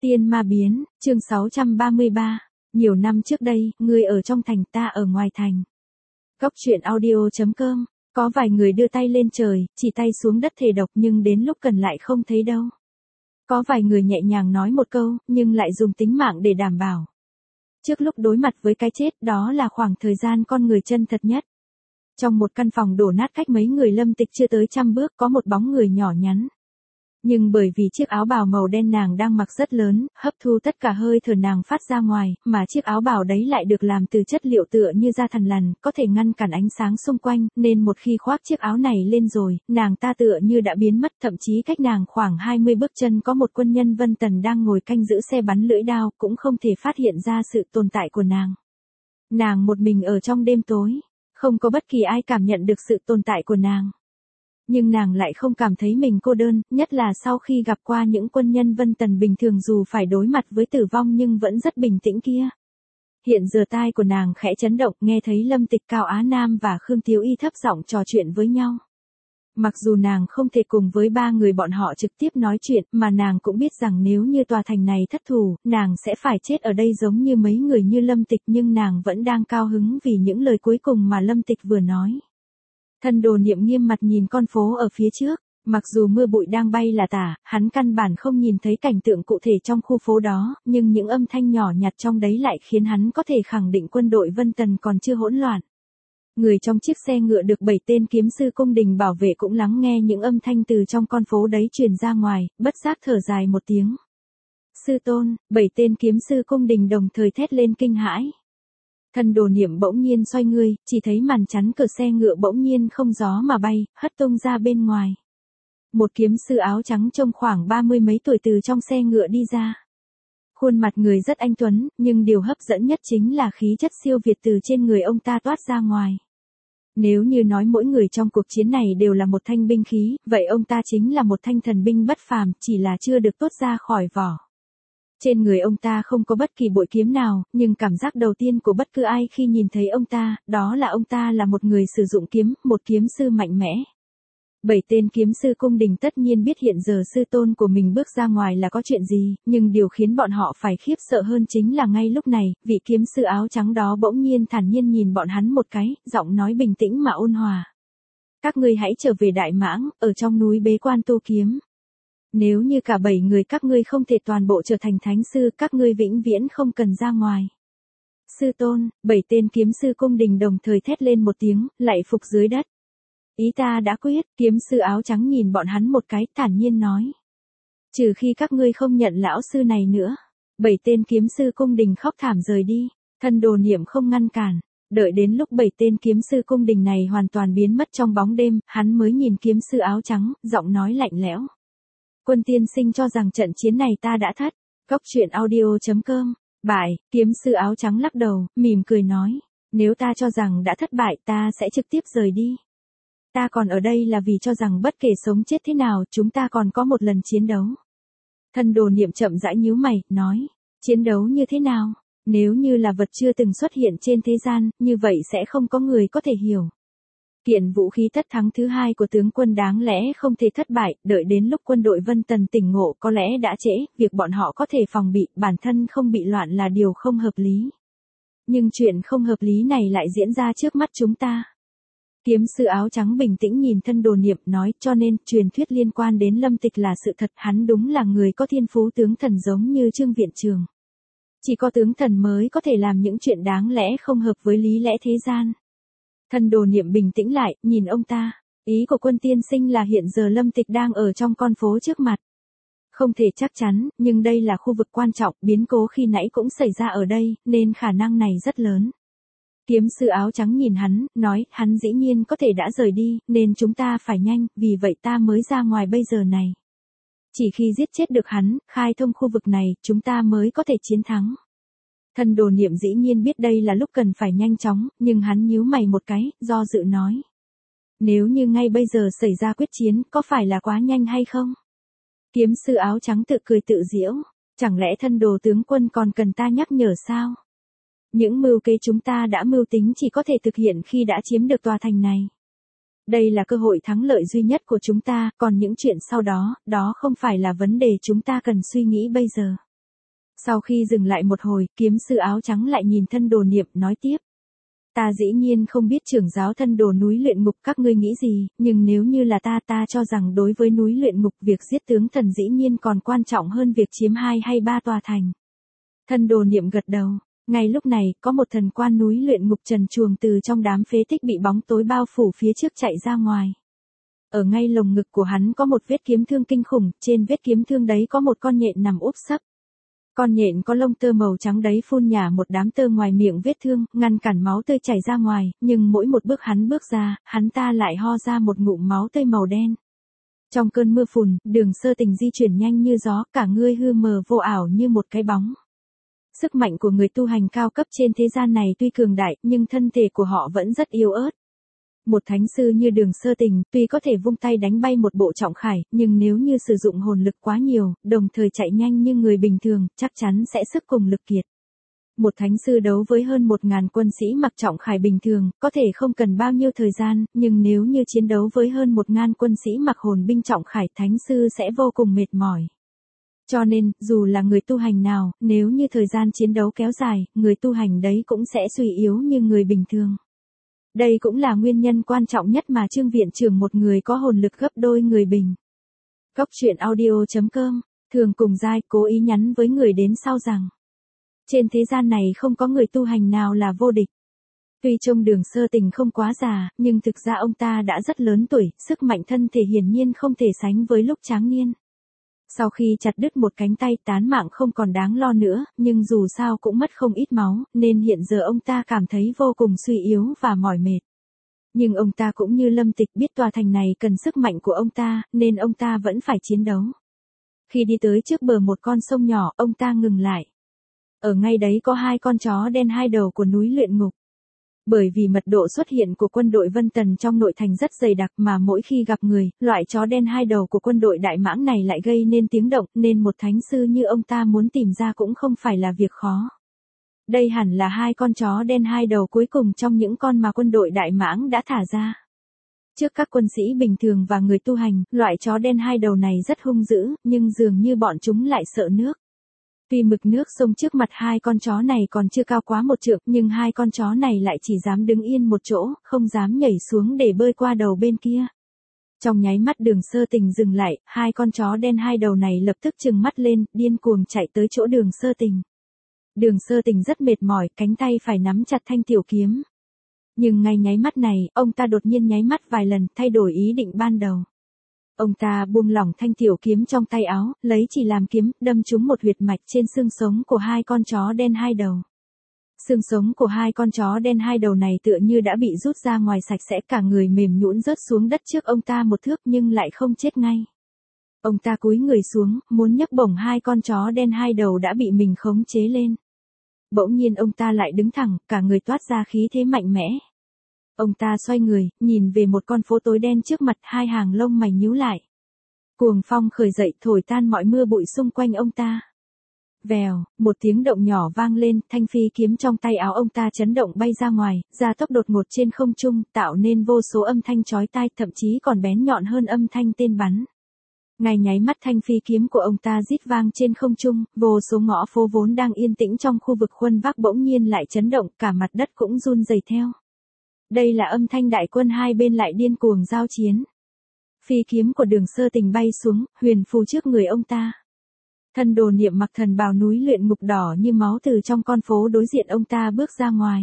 Tiên ma biến, chương 633. Nhiều năm trước đây, ngươi ở trong thành, ta ở ngoài thành. Góc truyện audio.com. Có vài người đưa tay lên trời, chỉ tay xuống đất thề độc nhưng đến lúc cần lại không thấy đâu. Có vài người nhẹ nhàng nói một câu, nhưng lại dùng tính mạng để đảm bảo. Trước lúc đối mặt với cái chết, đó là khoảng thời gian con người chân thật nhất. Trong một căn phòng đổ nát cách mấy người Lâm Tịch chưa tới 100 bước có một bóng người nhỏ nhắn. Nhưng bởi vì chiếc áo bào màu đen nàng đang mặc rất lớn, hấp thu tất cả hơi thở nàng phát ra ngoài, mà chiếc áo bào đấy lại được làm từ chất liệu tựa như da thằn lằn, có thể ngăn cản ánh sáng xung quanh, nên một khi khoác chiếc áo này lên rồi, nàng ta tựa như đã biến mất, thậm chí cách nàng khoảng 20 bước chân có một quân nhân Vân Tần đang ngồi canh giữ xe bắn lưỡi đao, cũng không thể phát hiện ra sự tồn tại của nàng. Nàng một mình ở trong đêm tối, không có bất kỳ ai cảm nhận được sự tồn tại của nàng. Nhưng nàng lại không cảm thấy mình cô đơn, nhất là sau khi gặp qua những quân nhân Vân Tần bình thường dù phải đối mặt với tử vong nhưng vẫn rất bình tĩnh kia. Hiện giờ tai của nàng khẽ chấn động, nghe thấy Lâm Tịch, Cao Á Nam và Khương Tiếu Y thấp giọng trò chuyện với nhau. Mặc dù nàng không thể cùng với ba người bọn họ trực tiếp nói chuyện, mà nàng cũng biết rằng nếu như tòa thành này thất thủ, nàng sẽ phải chết ở đây giống như mấy người như Lâm Tịch, nhưng nàng vẫn đang cao hứng vì những lời cuối cùng mà Lâm Tịch vừa nói. Thân Đồ Niệm nghiêm mặt nhìn con phố ở phía trước, mặc dù mưa bụi đang bay là tả, hắn căn bản không nhìn thấy cảnh tượng cụ thể trong khu phố đó, nhưng những âm thanh nhỏ nhặt trong đấy lại khiến hắn có thể khẳng định quân đội Vân Tần còn chưa hỗn loạn. Người trong chiếc xe ngựa được 7 tên kiếm sư cung đình bảo vệ cũng lắng nghe những âm thanh từ trong con phố đấy truyền ra ngoài, bất giác thở dài một tiếng. Sư tôn, 7 tên kiếm sư cung đình đồng thời thét lên kinh hãi. Thân Đồ Niệm bỗng nhiên xoay người, chỉ thấy màn chắn cửa xe ngựa bỗng nhiên không gió mà bay, hất tung ra bên ngoài. Một kiếm sư áo trắng trông khoảng 30 mấy tuổi từ trong xe ngựa đi ra. Khuôn mặt người rất anh tuấn, nhưng điều hấp dẫn nhất chính là khí chất siêu việt từ trên người ông ta toát ra ngoài. Nếu như nói mỗi người trong cuộc chiến này đều là một thanh binh khí, vậy ông ta chính là một thanh thần binh bất phàm, chỉ là chưa được tốt ra khỏi vỏ. Trên người ông ta không có bất kỳ bội kiếm nào, nhưng cảm giác đầu tiên của bất cứ ai khi nhìn thấy ông ta, đó là ông ta là một người sử dụng kiếm, một kiếm sư mạnh mẽ. 7 tên kiếm sư cung đình tất nhiên biết hiện giờ sư tôn của mình bước ra ngoài là có chuyện gì, nhưng điều khiến bọn họ phải khiếp sợ hơn chính là ngay lúc này, vị kiếm sư áo trắng đó bỗng nhiên thản nhiên nhìn bọn hắn một cái, giọng nói bình tĩnh mà ôn hòa. Các ngươi hãy trở về Đại Mãng, ở trong núi bế quan tu kiếm. Nếu như cả 7 người các ngươi không thể toàn bộ trở thành thánh sư, các ngươi vĩnh viễn không cần ra ngoài. Sư tôn, 7 tên kiếm sư cung đình đồng thời thét lên một tiếng, lạy phục dưới đất. Ý ta đã quyết, kiếm sư áo trắng nhìn bọn hắn một cái, thản nhiên nói. Trừ khi các ngươi không nhận lão sư này nữa. 7 tên kiếm sư cung đình khóc thảm rời đi, Thân Đồ Niệm không ngăn cản. Đợi đến lúc 7 tên kiếm sư cung đình này hoàn toàn biến mất trong bóng đêm, hắn mới nhìn kiếm sư áo trắng, giọng nói lạnh lẽo. Quân tiên sinh cho rằng trận chiến này ta đã thất. Góc truyện audio.com. Bại, kiếm sư áo trắng lắc đầu, mỉm cười nói. Nếu ta cho rằng đã thất bại ta sẽ trực tiếp rời đi. Ta còn ở đây là vì cho rằng bất kể sống chết thế nào chúng ta còn có một lần chiến đấu. Thân Đồ Niệm chậm rãi nhíu mày, nói. Chiến đấu như thế nào? Nếu như là vật chưa từng xuất hiện trên thế gian, như vậy sẽ không có người có thể hiểu. Kiện vũ khí tất thắng thứ hai của tướng quân đáng lẽ không thể thất bại, đợi đến lúc quân đội Vân Tần tỉnh ngộ có lẽ đã trễ, việc bọn họ có thể phòng bị, bản thân không bị loạn là điều không hợp lý. Nhưng chuyện không hợp lý này lại diễn ra trước mắt chúng ta. Kiếm sư áo trắng bình tĩnh nhìn Thân Đồ Niệm, nói, cho nên, truyền thuyết liên quan đến Lâm Tịch là sự thật, hắn đúng là người có thiên phú tướng thần giống như Trương Viện Trường. Chỉ có tướng thần mới có thể làm những chuyện đáng lẽ không hợp với lý lẽ thế gian. Thân Đồ Niệm bình tĩnh lại, nhìn ông ta. Ý của quân tiên sinh là hiện giờ Lâm Tịch đang ở trong con phố trước mặt. Không thể chắc chắn, nhưng đây là khu vực quan trọng, biến cố khi nãy cũng xảy ra ở đây, nên khả năng này rất lớn. Kiếm sư áo trắng nhìn hắn, nói, hắn dĩ nhiên có thể đã rời đi, nên chúng ta phải nhanh, vì vậy ta mới ra ngoài bây giờ này. Chỉ khi giết chết được hắn, khai thông khu vực này, chúng ta mới có thể chiến thắng. Thân Đồ Niệm dĩ nhiên biết đây là lúc cần phải nhanh chóng, nhưng hắn nhíu mày một cái, do dự nói. Nếu như ngay bây giờ xảy ra quyết chiến, có phải là quá nhanh hay không? Kiếm sư áo trắng tự cười tự giễu, chẳng lẽ Thân Đồ tướng quân còn cần ta nhắc nhở sao? Những mưu kế chúng ta đã mưu tính chỉ có thể thực hiện khi đã chiếm được tòa thành này. Đây là cơ hội thắng lợi duy nhất của chúng ta, còn những chuyện sau đó, đó không phải là vấn đề chúng ta cần suy nghĩ bây giờ. Sau khi dừng lại một hồi, kiếm sư áo trắng lại nhìn thân đồ niệm, nói tiếp. Ta dĩ nhiên không biết trưởng giáo thân đồ núi luyện ngục các ngươi nghĩ gì, nhưng nếu như là ta cho rằng đối với núi luyện ngục việc giết tướng thần dĩ nhiên còn quan trọng hơn việc chiếm 2 hay 3 tòa thành. Thân đồ niệm gật đầu. Ngay lúc này, có một thần quan núi luyện ngục trần truồng từ trong đám phế tích bị bóng tối bao phủ phía trước chạy ra ngoài. Ở ngay lồng ngực của hắn có một vết kiếm thương kinh khủng, trên vết kiếm thương đấy có một con nhện nằm úp sấp. Con nhện có lông tơ màu trắng đấy phun nhả một đám tơ ngoài miệng vết thương, ngăn cản máu tươi chảy ra ngoài, nhưng mỗi một bước hắn bước ra, hắn ta lại ho ra một ngụm máu tươi màu đen. Trong cơn mưa phùn, Đường Sơ Tình di chuyển nhanh như gió, cả người hư mờ vô ảo như một cái bóng. Sức mạnh của người tu hành cao cấp trên thế gian này tuy cường đại, nhưng thân thể của họ vẫn rất yếu ớt. Một thánh sư như Đường Sơ Tình, tuy có thể vung tay đánh bay một bộ trọng khải, nhưng nếu như sử dụng hồn lực quá nhiều, đồng thời chạy nhanh như người bình thường, chắc chắn sẽ sức cùng lực kiệt. Một thánh sư đấu với hơn 1.000 quân sĩ mặc trọng khải bình thường, có thể không cần bao nhiêu thời gian, nhưng nếu như chiến đấu với hơn 1.000 quân sĩ mặc hồn binh trọng khải, thánh sư sẽ vô cùng mệt mỏi. Cho nên, dù là người tu hành nào, nếu như thời gian chiến đấu kéo dài, người tu hành đấy cũng sẽ suy yếu như người bình thường. Đây cũng là nguyên nhân quan trọng nhất mà Trương viện trưởng một người có hồn lực gấp đôi người bình. Cốc truyện audio.com, Thường Cùng Giai cố ý nhắn với người đến sau rằng, trên thế gian này không có người tu hành nào là vô địch. Tuy trông Đường Sơ Tình không quá già, nhưng thực ra ông ta đã rất lớn tuổi, sức mạnh thân thể hiển nhiên không thể sánh với lúc tráng niên. Sau khi chặt đứt một cánh tay, tán mạng không còn đáng lo nữa, nhưng dù sao cũng mất không ít máu, nên hiện giờ ông ta cảm thấy vô cùng suy yếu và mỏi mệt. Nhưng ông ta cũng như Lâm Tịch biết tòa thành này cần sức mạnh của ông ta, nên ông ta vẫn phải chiến đấu. Khi đi tới trước bờ một con sông nhỏ, ông ta ngừng lại. Ở ngay đấy có 2 con chó đen 2 đầu của núi luyện ngục. Bởi vì mật độ xuất hiện của quân đội Vân Tần trong nội thành rất dày đặc mà mỗi khi gặp người, loại chó đen 2 đầu của quân đội Đại Mãng này lại gây nên tiếng động, nên một thánh sư như ông ta muốn tìm ra cũng không phải là việc khó. Đây hẳn là 2 con chó đen 2 đầu cuối cùng trong những con mà quân đội Đại Mãng đã thả ra. Trước các quân sĩ bình thường và người tu hành, loại chó đen 2 đầu này rất hung dữ, nhưng dường như bọn chúng lại sợ nước. Tuy mực nước sông trước mặt 2 con chó này còn chưa cao quá 1 trượng, nhưng 2 con chó này lại chỉ dám đứng yên một chỗ, không dám nhảy xuống để bơi qua đầu bên kia. Trong nháy mắt Đường Sơ Tình dừng lại, 2 con chó đen 2 đầu này lập tức trừng mắt lên, điên cuồng chạy tới chỗ Đường Sơ Tình. Đường Sơ Tình rất mệt mỏi, cánh tay phải nắm chặt thanh tiểu kiếm. Nhưng ngay nháy mắt này, ông ta đột nhiên nháy mắt vài lần, thay đổi ý định ban đầu. Ông ta buông lỏng thanh tiểu kiếm trong tay áo, lấy chỉ làm kiếm, đâm trúng một huyệt mạch trên xương sống của 2 con chó đen 2 đầu. Xương sống của 2 con chó đen 2 đầu này tựa như đã bị rút ra ngoài sạch sẽ, cả người mềm nhũn rớt xuống đất trước ông ta 1 thước nhưng lại không chết ngay. Ông ta cúi người xuống, muốn nhấc bổng 2 con chó đen 2 đầu đã bị mình khống chế lên. Bỗng nhiên ông ta lại đứng thẳng, cả người toát ra khí thế mạnh mẽ. Ông ta xoay người, nhìn về một con phố tối đen trước mặt, 2 hàng lông mày nhíu lại. Cuồng phong khởi dậy, thổi tan mọi mưa bụi xung quanh ông ta. Vèo, một tiếng động nhỏ vang lên, thanh phi kiếm trong tay áo ông ta chấn động bay ra ngoài, gia tốc đột ngột trên không trung, tạo nên vô số âm thanh chói tai, thậm chí còn bén nhọn hơn âm thanh tên bắn. Ngay nháy mắt thanh phi kiếm của ông ta rít vang trên không trung, vô số ngõ phố vốn đang yên tĩnh trong khu vực Khuân Vác bỗng nhiên lại chấn động, cả mặt đất cũng run rẩy theo. Đây là âm thanh đại quân hai bên lại điên cuồng giao chiến. Phi kiếm của Đường Sơ Tình bay xuống, huyền phù trước người ông ta. Thân đồ niệm mặc thần bào núi luyện ngục đỏ như máu từ trong con phố đối diện ông ta bước ra ngoài.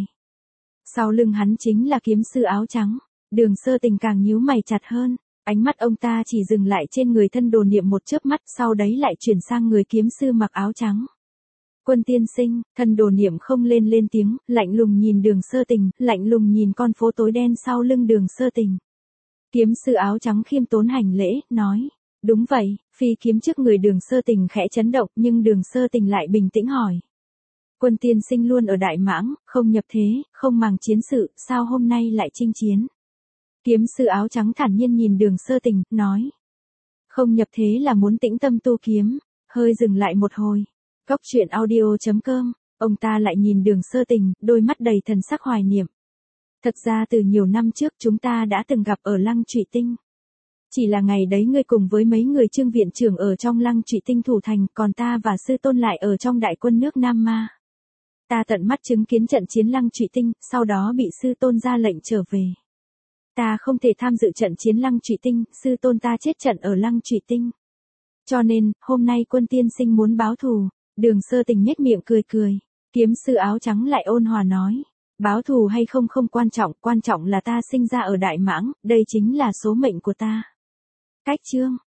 Sau lưng hắn chính là kiếm sư áo trắng. Đường Sơ Tình càng nhíu mày chặt hơn. Ánh mắt ông ta chỉ dừng lại trên người thân đồ niệm một chớp mắt, sau đấy lại chuyển sang người kiếm sư mặc áo trắng. Quân tiên sinh, thân đồ niệm không lên tiếng, lạnh lùng nhìn Đường Sơ Tình, lạnh lùng nhìn con phố tối đen sau lưng Đường Sơ Tình. Kiếm sư áo trắng khiêm tốn hành lễ, nói, đúng vậy, phi kiếm trước người Đường Sơ Tình khẽ chấn động, nhưng Đường Sơ Tình lại bình tĩnh hỏi. Quân tiên sinh luôn ở Đại Mãng, không nhập thế, không màng chiến sự, sao hôm nay lại chinh chiến? Kiếm sư áo trắng thản nhiên nhìn Đường Sơ Tình, nói. Không nhập thế là muốn tĩnh tâm tu kiếm, hơi dừng lại một hồi. Cốc truyện audio.com, ông ta lại nhìn Đường Sơ Tình, đôi mắt đầy thần sắc hoài niệm. Thật ra từ nhiều năm trước chúng ta đã từng gặp ở Lăng Trụy Tinh. Chỉ là ngày đấy ngươi cùng với mấy người Trương viện trưởng ở trong Lăng Trụy Tinh thủ thành, còn ta và sư tôn lại ở trong đại quân nước Nam Ma. Ta tận mắt chứng kiến trận chiến Lăng Trụy Tinh, sau đó bị sư tôn ra lệnh trở về. Ta không thể tham dự trận chiến Lăng Trụy Tinh, sư tôn ta chết trận ở Lăng Trụy Tinh. Cho nên, hôm nay Quân tiên sinh muốn báo thù. Đường Sơ Tình nhếch miệng cười cười. Kiếm sư áo trắng lại ôn hòa nói. Báo thù hay không không quan trọng là ta sinh ra ở Đại Mãng, đây chính là số mệnh của ta. Cách chương.